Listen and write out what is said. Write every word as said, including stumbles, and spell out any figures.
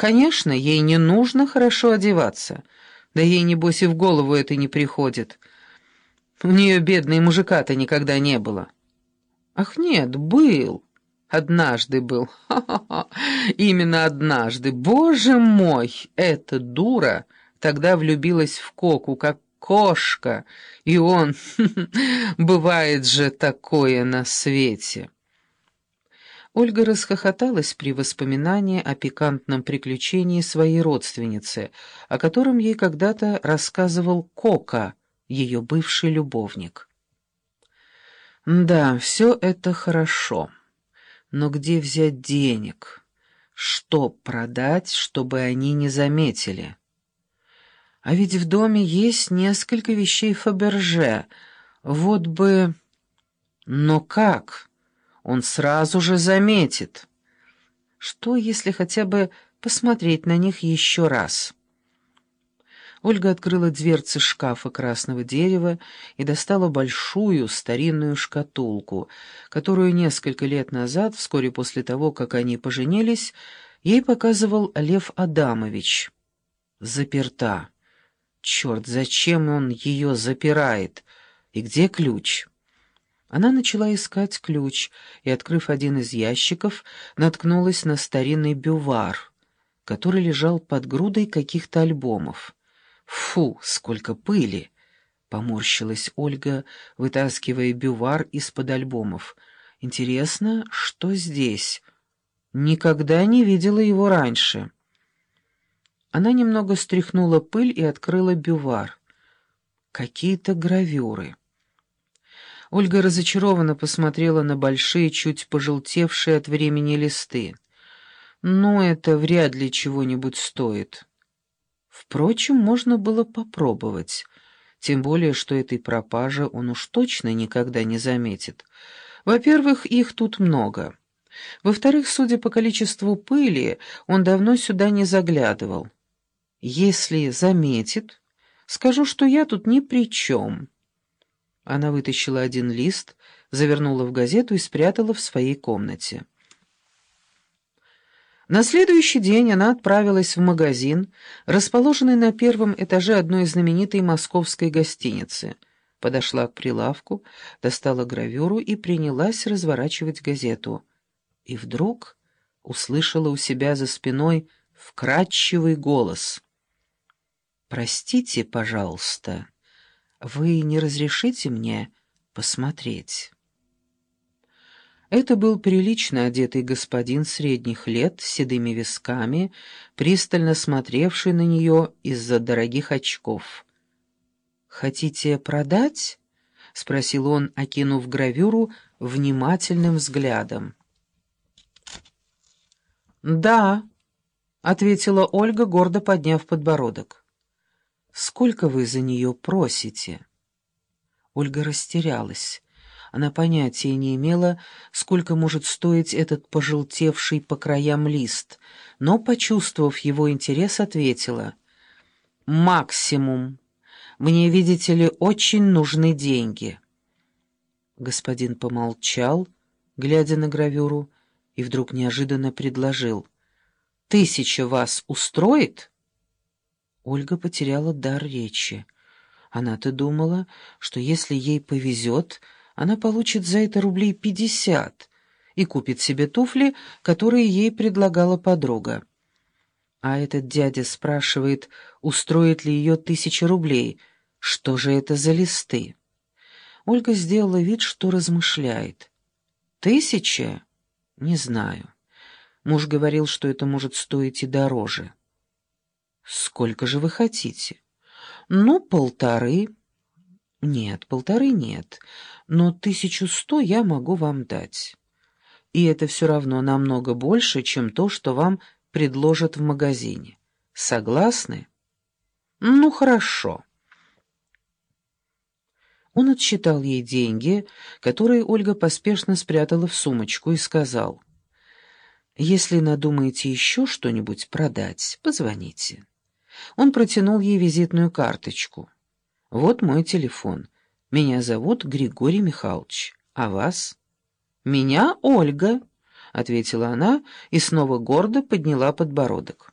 Конечно, ей не нужно хорошо одеваться. Да ей, небось, и в голову это не приходит. У нее, бедной, мужика-то никогда не было. Ах, нет, был. Однажды был. Ха-ха-ха. Именно однажды. Боже мой, эта дура тогда влюбилась в Коку, как кошка. И он... Бывает же такое на свете. Ольга расхохоталась при воспоминании о пикантном приключении своей родственницы, о котором ей когда-то рассказывал Кока, ее бывший любовник. Да, все это хорошо, но где взять денег? Что продать, чтобы они не заметили? А ведь в доме есть несколько вещей Фаберже. Вот бы... Но как? Он сразу же заметит. Что, если хотя бы посмотреть на них еще раз? Ольга открыла дверцы шкафа красного дерева и достала большую старинную шкатулку, которую несколько лет назад, вскоре после того, как они поженились, ей показывал Лев Адамович. Заперта. Черт, зачем он ее запирает? И где ключ? Она начала искать ключ и, открыв один из ящиков, наткнулась на старинный бювар, который лежал под грудой каких-то альбомов. «Фу, сколько пыли!» — поморщилась Ольга, вытаскивая бювар из-под альбомов. «Интересно, что здесь? Никогда не видела его раньше». Она немного стряхнула пыль и открыла бювар. Какие-то гравюры. Ольга разочарованно посмотрела на большие, чуть пожелтевшие от времени листы. «Ну, это вряд ли чего-нибудь стоит». Впрочем, можно было попробовать, тем более, что этой пропажи он уж точно никогда не заметит. Во-первых, их тут много. Во-вторых, судя по количеству пыли, он давно сюда не заглядывал. Если заметит, скажу, что я тут ни при чем. Она вытащила один лист, завернула в газету и спрятала в своей комнате. На следующий день она отправилась в магазин, расположенный на первом этаже одной знаменитой московской гостиницы. Подошла к прилавку, достала гравюру и принялась разворачивать газету. И вдруг услышала у себя за спиной вкрадчивый голос. «Простите, пожалуйста, вы не разрешите мне посмотреть?» Это был прилично одетый господин средних лет с седыми висками, пристально смотревший на нее из-за дорогих очков. «Хотите продать?» — спросил он, окинув гравюру внимательным взглядом. «Да», — ответила Ольга, гордо подняв подбородок. «Сколько вы за нее просите?» Ольга растерялась. Она понятия не имела, сколько может стоить этот пожелтевший по краям лист, но, почувствовав его интерес, ответила: «Максимум. Мне, видите ли, очень нужны деньги». Господин помолчал, глядя на гравюру, и вдруг неожиданно предложил: «Тысяча вас устроит?» Ольга потеряла дар речи. Она-то думала, что если ей повезет, она получит за это рублей пятьдесят и купит себе туфли, которые ей предлагала подруга. А этот дядя спрашивает, устроит ли ее тысяча рублей. Что же это за листы? Ольга сделала вид, что размышляет. «Тысяча? Не знаю. Муж говорил, что это может стоить и дороже». «Сколько же вы хотите?» «Ну, полторы». «Нет, полторы нет, но тысячу сто я могу вам дать. И это все равно намного больше, чем то, что вам предложат в магазине. Согласны?» «Ну, хорошо». Он отсчитал ей деньги, которые Ольга поспешно спрятала в сумочку, и сказал: «Если надумаете еще что-нибудь продать, позвоните». Он протянул ей визитную карточку. «Вот мой телефон. Меня зовут Григорий Михайлович. А вас?» «Меня Ольга», — ответила она и снова гордо подняла подбородок.